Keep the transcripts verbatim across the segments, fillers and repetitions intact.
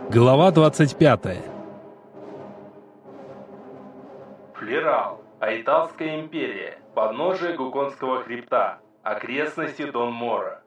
Глава двадцать пятая. Флерал. Айталская империя. Подножие Гуконского хребта. Окрестности Дон-Мора.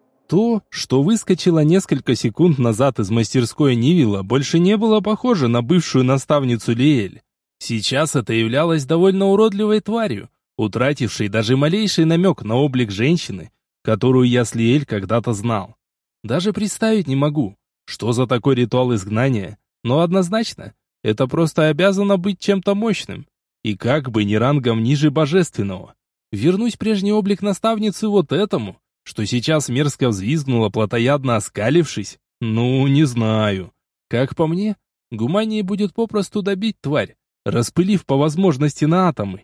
То, что выскочило несколько секунд назад из мастерской Нивила, больше не было похоже на бывшую наставницу Лиэль. Сейчас это являлось довольно уродливой тварью, утратившей даже малейший намек на облик женщины, которую я с Лиэль когда-то знал. Даже представить не могу, что за такой ритуал изгнания, но однозначно, это просто обязано быть чем-то мощным, и как бы ни рангом ниже божественного. Вернуть прежний облик наставницы вот этому, что сейчас мерзко взвизгнула, плотоядно оскалившись, ну, не знаю. Как по мне, гуманнее будет попросту добить тварь, распылив по возможности на атомы.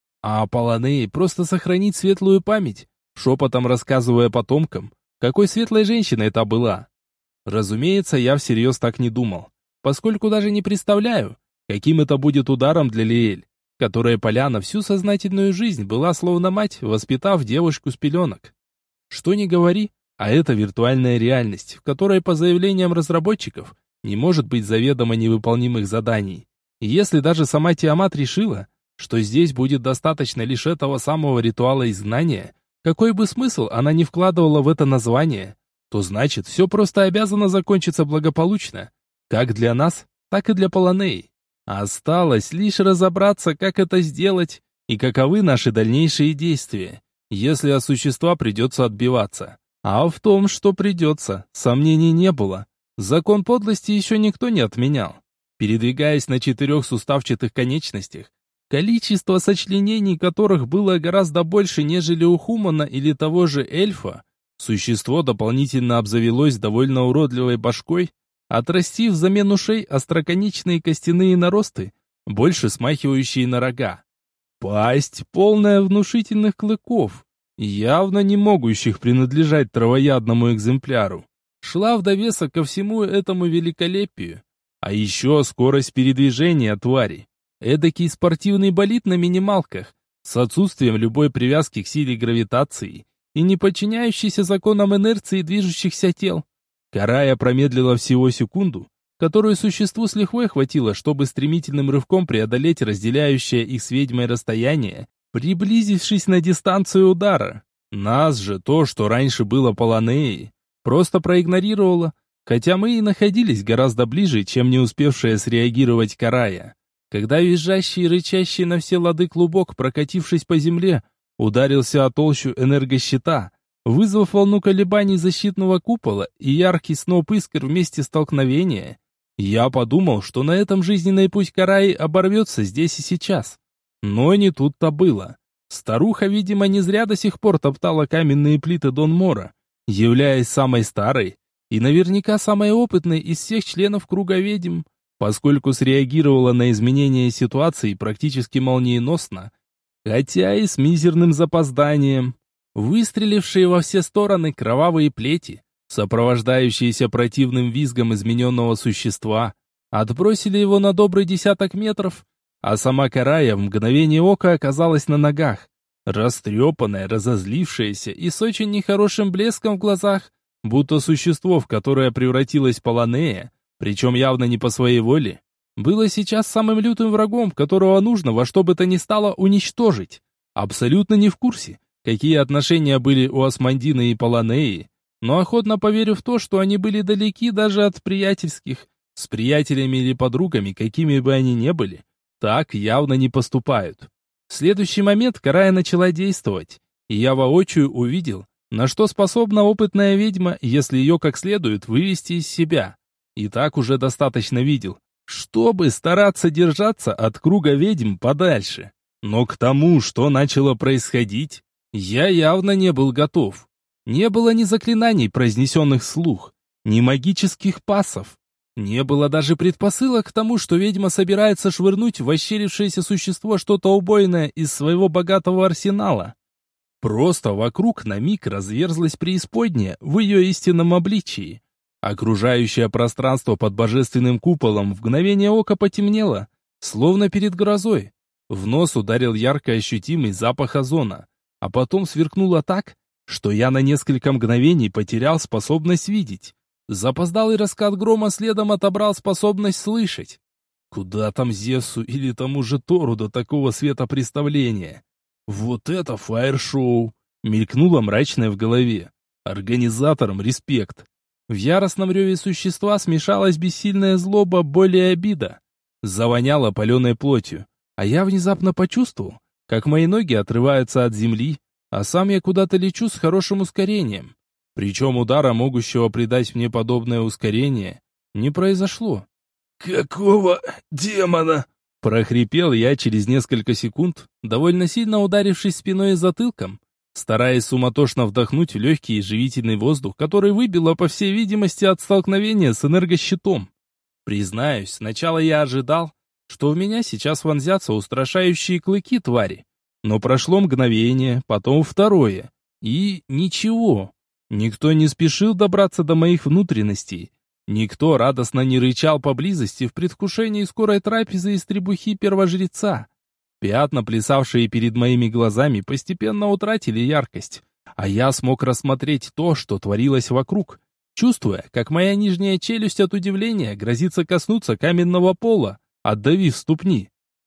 А Полонеи просто сохранить светлую память, шепотом рассказывая потомкам, какой светлой женщиной это была. Разумеется, я всерьез так не думал, поскольку даже не представляю, каким это будет ударом для Лиэль, которая Поляна всю сознательную жизнь была словно мать, воспитав девушку с пеленок. Что ни говори, а это виртуальная реальность, в которой по заявлениям разработчиков не может быть заведомо невыполнимых заданий. И если даже сама Тиамат решила, что здесь будет достаточно лишь этого самого ритуала изгнания, какой бы смысл она ни вкладывала в это название, то значит, все просто обязано закончиться благополучно, как для нас, так и для Полонеи. Осталось лишь разобраться, как это сделать и каковы наши дальнейшие действия, если от существа придется отбиваться. А в том, что придется, сомнений не было. Закон подлости еще никто не отменял. Передвигаясь на четырех суставчатых конечностях, количество сочленений которых было гораздо больше, нежели у Хумана или того же эльфа, существо дополнительно обзавелось довольно уродливой башкой, отрастив взамен ушей остроконечные костяные наросты, больше смахивающие на рога. Пасть, полная внушительных клыков, явно не могущих принадлежать травоядному экземпляру, шла в довесок ко всему этому великолепию. А еще скорость передвижения твари. Эдакий спортивный болид на минималках, с отсутствием любой привязки к силе гравитации и не подчиняющийся законам инерции движущихся тел. Карая промедлила всего секунду, которую существу с лихвой хватило, чтобы стремительным рывком преодолеть разделяющее их с ведьмой расстояние, приблизившись на дистанцию удара. Нас же то, что раньше было Полонеей, просто проигнорировало, хотя мы и находились гораздо ближе, чем не успевшая среагировать Карая. Когда визжащий и рычащий на все лады клубок, прокатившись по земле, ударился о толщу энергощита, вызвав волну колебаний защитного купола и яркий сноп искр в месте столкновения, я подумал, что на этом жизненный путь Караи оборвется здесь и сейчас. Но не тут-то было. Старуха, видимо, не зря до сих пор топтала каменные плиты Дон-Мора, являясь самой старой и наверняка самой опытной из всех членов круга ведьм, поскольку среагировала на изменения ситуации практически молниеносно, хотя и с мизерным запозданием. Выстрелившие во все стороны кровавые плети, сопровождающиеся противным визгом измененного существа, отбросили его на добрый десяток метров, а сама Карая в мгновение ока оказалась на ногах, растрепанная, разозлившаяся и с очень нехорошим блеском в глазах, будто существо, в которое превратилась Полонея, причем явно не по своей воле, было сейчас самым лютым врагом, которого нужно во что бы то ни стало уничтожить. Абсолютно не в курсе, какие отношения были у Асмандины и Полонеи, но охотно поверю в то, что они были далеки даже от приятельских. С приятелями или подругами, какими бы они ни были, так явно не поступают. В следующий момент Карая начала действовать, и я воочию увидел, на что способна опытная ведьма, если ее как следует вывести из себя. И так уже достаточно видел, чтобы стараться держаться от круга ведьм подальше. Но к тому, что начало происходить, я явно не был готов. Не было ни заклинаний, произнесенных вслух, ни магических пассов. Не было даже предпосылок к тому, что ведьма собирается швырнуть в ощерившееся существо что-то убойное из своего богатого арсенала. Просто вокруг на миг разверзлась преисподняя в ее истинном обличии. Окружающее пространство под божественным куполом в мгновение ока потемнело, словно перед грозой. В нос ударил ярко ощутимый запах озона, а потом сверкнуло так, что я на несколько мгновений потерял способность видеть. Запоздалый раскат грома следом отобрал способность слышать. Куда там Зевсу или тому же Тору до такого светопреставления? Вот это фаер-шоу! Мелькнуло мрачное в голове. Организаторам респект. В яростном реве существа смешалась бессильная злоба, боль и обида. Завоняло паленой плотью, а я внезапно почувствовал, как мои ноги отрываются от земли, а сам я куда-то лечу с хорошим ускорением. Причем удара, могущего придать мне подобное ускорение, не произошло. «Какого демона?» — прохрипел я через несколько секунд, довольно сильно ударившись спиной и затылком, стараясь суматошно вдохнуть в легкий и живительный воздух, который выбило, по всей видимости, от столкновения с энергощитом. Признаюсь, сначала я ожидал, что в меня сейчас вонзятся устрашающие клыки твари. Но прошло мгновение, потом второе. И ничего. Никто не спешил добраться до моих внутренностей. Никто радостно не рычал поблизости в предвкушении скорой трапезы из требухи первожреца. Пятна, плясавшие перед моими глазами, постепенно утратили яркость, а я смог рассмотреть то, что творилось вокруг, чувствуя, как моя нижняя челюсть от удивления грозится коснуться каменного пола, отдавив ступни.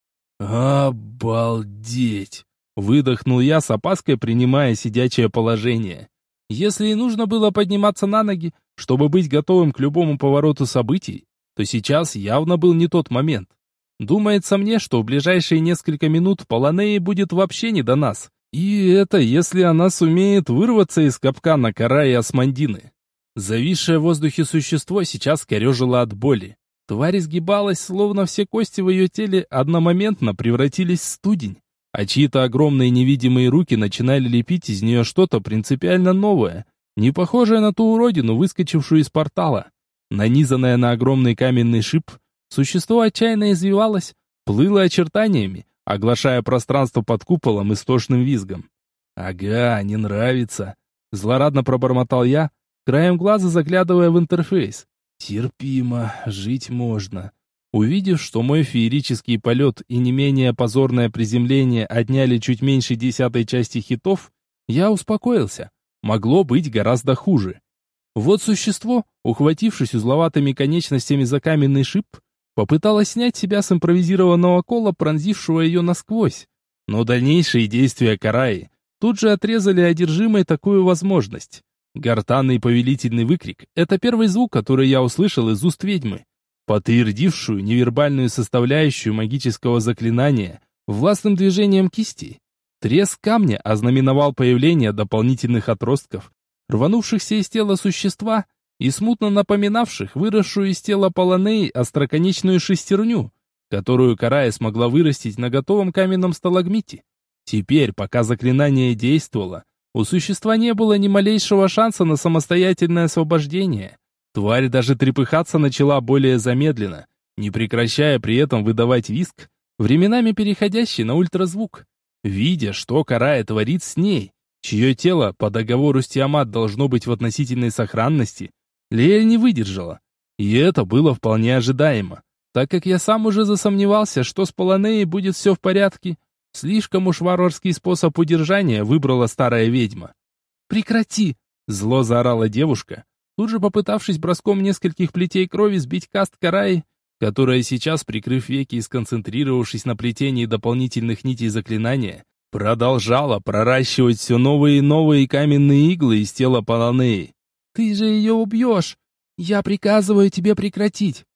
«Обалдеть!» — выдохнул я с опаской, принимая сидячее положение. Если и нужно было подниматься на ноги, чтобы быть готовым к любому повороту событий, то сейчас явно был не тот момент. Думается мне, что в ближайшие несколько минут Полонеи будет вообще не до нас. И это если она сумеет вырваться из капкана Караи и Османдины. Зависшее в воздухе существо сейчас корежило от боли. Тварь изгибалась, словно все кости в ее теле одномоментно превратились в студень, а чьи-то огромные невидимые руки начинали лепить из нее что-то принципиально новое, не похожее на ту уродину, выскочившую из портала. Нанизанное на огромный каменный шип, существо отчаянно извивалось, плыло очертаниями, оглашая пространство под куполом истошным визгом. «Ага, не нравится», — злорадно пробормотал я, краем глаза заглядывая в интерфейс. «Терпимо, жить можно». Увидев, что мой феерический полет и не менее позорное приземление отняли чуть меньше десятой части хитов, я успокоился. Могло быть гораздо хуже. Вот существо, ухватившись узловатыми конечностями за каменный шип, попыталось снять себя с импровизированного кола, пронзившего ее насквозь. Но дальнейшие действия Караи тут же отрезали одержимой такую возможность. Гортанный повелительный выкрик — это первый звук, который я услышал из уст ведьмы, подтвердившую невербальную составляющую магического заклинания властным движением кисти. Треск камня ознаменовал появление дополнительных отростков, рванувшихся из тела существа и смутно напоминавших выросшую из тела Полонеи остроконечную шестерню, которую Карая смогла вырастить на готовом каменном сталагмите. Теперь, пока заклинание действовало, у существа не было ни малейшего шанса на самостоятельное освобождение. Тварь даже трепыхаться начала более замедленно, не прекращая при этом выдавать визг, временами переходящий на ультразвук. Видя, что Карая творит с ней, чье тело по договору с Тиамат должно быть в относительной сохранности, Лиэль не выдержала. И это было вполне ожидаемо, так как я сам уже засомневался, что с Полонеей будет все в порядке. Слишком уж варварский способ удержания выбрала старая ведьма. «Прекрати!» — зло заорала девушка, тут же попытавшись броском нескольких плетей крови сбить каст Караи, которая сейчас, прикрыв веки и сконцентрировавшись на плетении дополнительных нитей заклинания, продолжала проращивать все новые и новые каменные иглы из тела Полонеи. «Ты же ее убьешь! Я приказываю тебе прекратить!»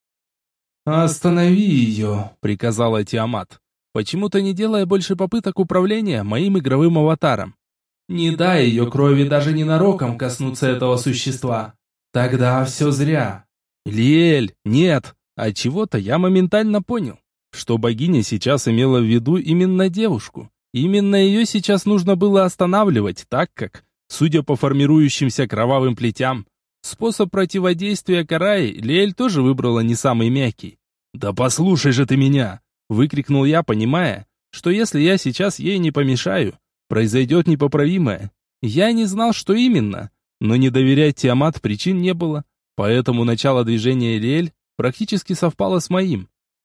«Останови ее!» — приказала Тиамат, почему-то не делая больше попыток управления моим игровым аватаром. «Не дай ее крови даже ненароком коснуться этого существа. Тогда все зря». «Лиэль, нет!» Отчего-то я моментально понял, что богиня сейчас имела в виду именно девушку. Именно ее сейчас нужно было останавливать, так как, судя по формирующимся кровавым плетям, способ противодействия Караи Лиэль тоже выбрала не самый мягкий. «Да послушай же ты меня!» — выкрикнул я, понимая, что если я сейчас ей не помешаю, произойдет непоправимое. Я не знал, что именно, но не доверять Тиамат причин не было, поэтому начало движения Лиэль практически совпало с моим.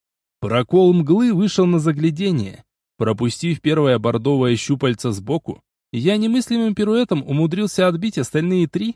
Прокол мглы вышел на заглядение. Пропустив первое бордовое щупальце сбоку, я немыслимым пируэтом умудрился отбить остальные три.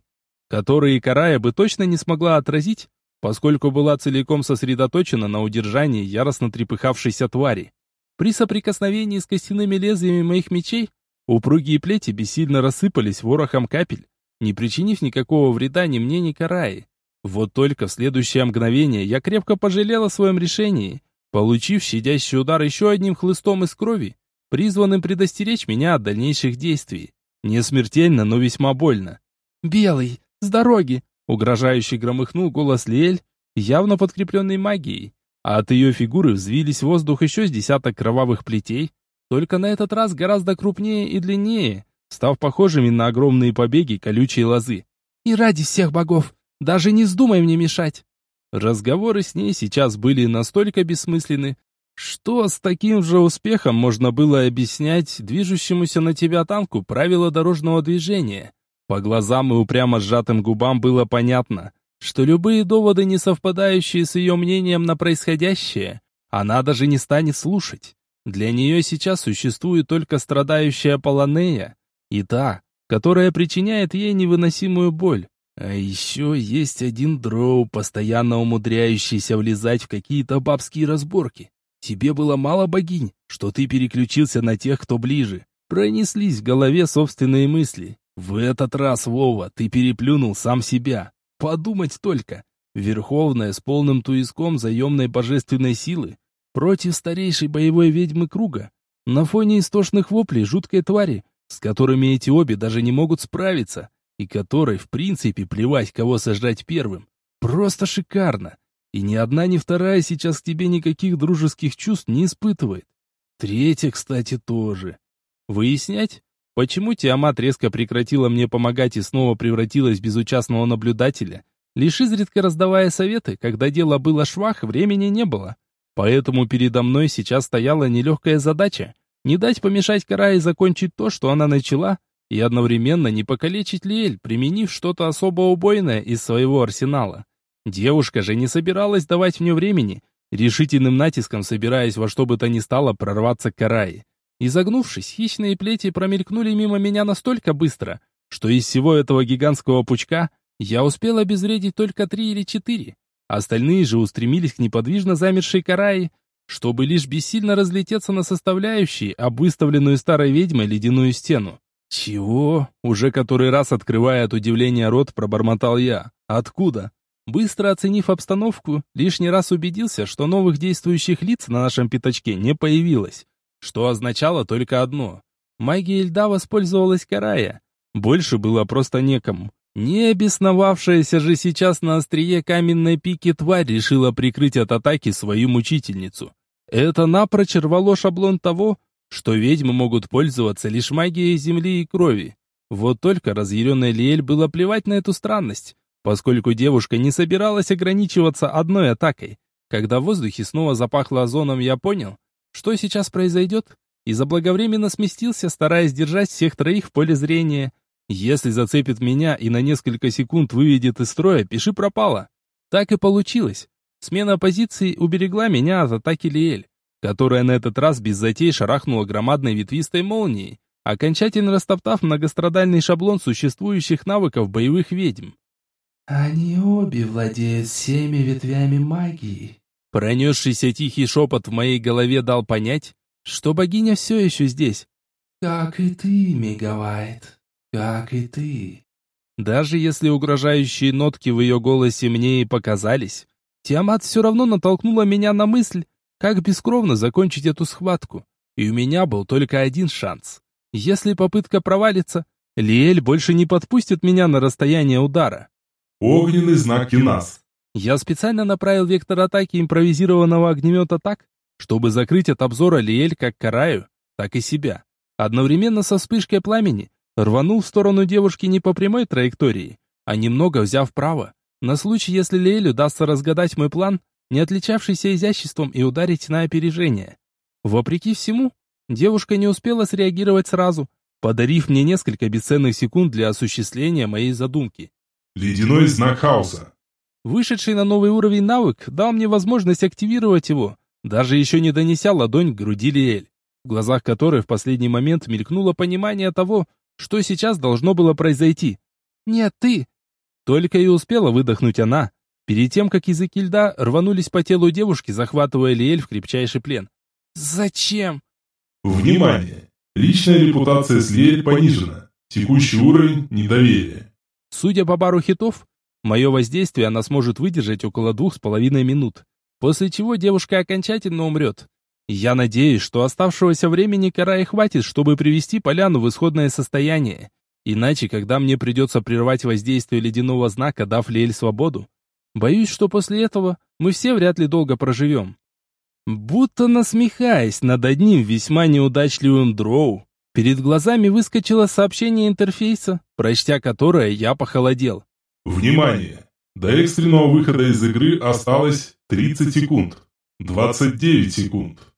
которые Карая бы точно не смогла отразить, поскольку была целиком сосредоточена на удержании яростно трепыхавшейся твари. При соприкосновении с костяными лезвиями моих мечей упругие плети бессильно рассыпались ворохом капель, не причинив никакого вреда ни мне, ни Карае. Вот только в следующее мгновение я крепко пожалел о своем решении, получив щадящий удар еще одним хлыстом из крови, призванным предостеречь меня от дальнейших действий. Не смертельно, но весьма больно. «Белый, с дороги!» — угрожающе громыхнул голос Лиэль, явно подкрепленный магией, а от ее фигуры взвились в воздух еще с десяток кровавых плетей, только на этот раз гораздо крупнее и длиннее, став похожими на огромные побеги колючей лозы. «И ради всех богов, даже не вздумай мне мешать!» Разговоры с ней сейчас были настолько бессмысленны, что с таким же успехом можно было объяснять движущемуся на тебя танку правила дорожного движения. По глазам и упрямо сжатым губам было понятно, что любые доводы, не совпадающие с ее мнением на происходящее, она даже не станет слушать. Для нее сейчас существует только страдающая Полонея и та, которая причиняет ей невыносимую боль. А еще есть один дроу, постоянно умудряющийся влезать в какие-то бабские разборки. Тебе было мало богинь, что ты переключился на тех, кто ближе. Пронеслись в голове собственные мысли. В этот раз, Вова, ты переплюнул сам себя. Подумать только. Верховная с полным туиском заемной божественной силы против старейшей боевой ведьмы круга. На фоне истошных воплей жуткой твари, с которыми эти обе даже не могут справиться, и которой, в принципе, плевать, кого сожрать первым. Просто шикарно. И ни одна, ни вторая сейчас к тебе никаких дружеских чувств не испытывает. Третья, кстати, тоже. Выяснять, почему Тиамат резко прекратила мне помогать и снова превратилась в безучастного наблюдателя, лишь изредка раздавая советы, когда дело было швах, времени не было. Поэтому передо мной сейчас стояла нелегкая задача — не дать помешать Карае закончить то, что она начала, и одновременно не покалечить Лиэль, применив что-то особо убойное из своего арсенала. Девушка же не собиралась давать мне времени, решительным натиском собираясь во что бы то ни стало прорваться к Карае. Изогнувшись, хищные плети промелькнули мимо меня настолько быстро, что из всего этого гигантского пучка я успел обезвредить только три или четыре. Остальные же устремились к неподвижно замершей Карае, чтобы лишь бессильно разлететься на составляющие об выставленную старой ведьмой ледяную стену. «Чего?» — уже который раз открывая от удивления рот, пробормотал я. «Откуда?» Быстро оценив обстановку, лишний раз убедился, что новых действующих лиц на нашем пятачке не появилось, что означало только одно. Магией льда воспользовалась Карая. Больше было просто некому. Не обесновавшаяся же сейчас на острие каменной пики тварь решила прикрыть от атаки свою мучительницу. Это напрочь рвало шаблон того, что ведьмы могут пользоваться лишь магией земли и крови. Вот только разъяренной Лиэль было плевать на эту странность, поскольку девушка не собиралась ограничиваться одной атакой. Когда в воздухе снова запахло озоном, я понял, что сейчас произойдет, и заблаговременно сместился, стараясь держать всех троих в поле зрения. Если зацепит меня и на несколько секунд выведет из строя, пиши пропало. Так и получилось. Смена позиции уберегла меня от атаки Лиэль, которая на этот раз без затей шарахнула громадной ветвистой молнией, окончательно растоптав многострадальный шаблон существующих навыков боевых ведьм. «Они обе владеют всеми ветвями магии». Пронесшийся тихий шепот в моей голове дал понять, что богиня все еще здесь. «Как и ты, Мегавайт, как и ты». Даже если угрожающие нотки в ее голосе мне и показались, Тиамат все равно натолкнула меня на мысль, как бескровно закончить эту схватку. И у меня был только один шанс. Если попытка провалится, Лиэль больше не подпустит меня на расстояние удара. Огненный знак Кинас. Я специально направил вектор атаки импровизированного огнемета так, чтобы закрыть от обзора Лиэль как Караю, так и себя. Одновременно со вспышкой пламени рванул в сторону девушки не по прямой траектории, а немного взяв вправо, на случай, если Лиэль удастся разгадать мой план, не отличавшийся изяществом, и ударить на опережение. Вопреки всему, девушка не успела среагировать сразу, подарив мне несколько бесценных секунд для осуществления моей задумки. Ледяной знак хаоса. Вышедший на новый уровень навык дал мне возможность активировать его, даже еще не донеся ладонь к груди Лиэль, в глазах которой в последний момент мелькнуло понимание того, что сейчас должно было произойти. «Нет, ты!» Только и успела выдохнуть она, перед тем, как языки льда рванулись по телу девушки, захватывая Лиэль в крепчайший плен. «Зачем?» Внимание! Личная репутация с Лиэль понижена. Текущий уровень – недоверие. Судя по бару хитов, мое воздействие она сможет выдержать около двух с половиной минут, после чего девушка окончательно умрет. Я надеюсь, что оставшегося времени Карае хватит, чтобы привести поляну в исходное состояние. Иначе, когда мне придется прервать воздействие ледяного знака, дав Лиэль свободу, боюсь, что после этого мы все вряд ли долго проживем. Будто насмехаясь над одним весьма неудачливым дроу, перед глазами выскочило сообщение интерфейса, прочтя которое я похолодел. Внимание! До экстренного выхода из игры осталось тридцать секунд. двадцать девять секунд.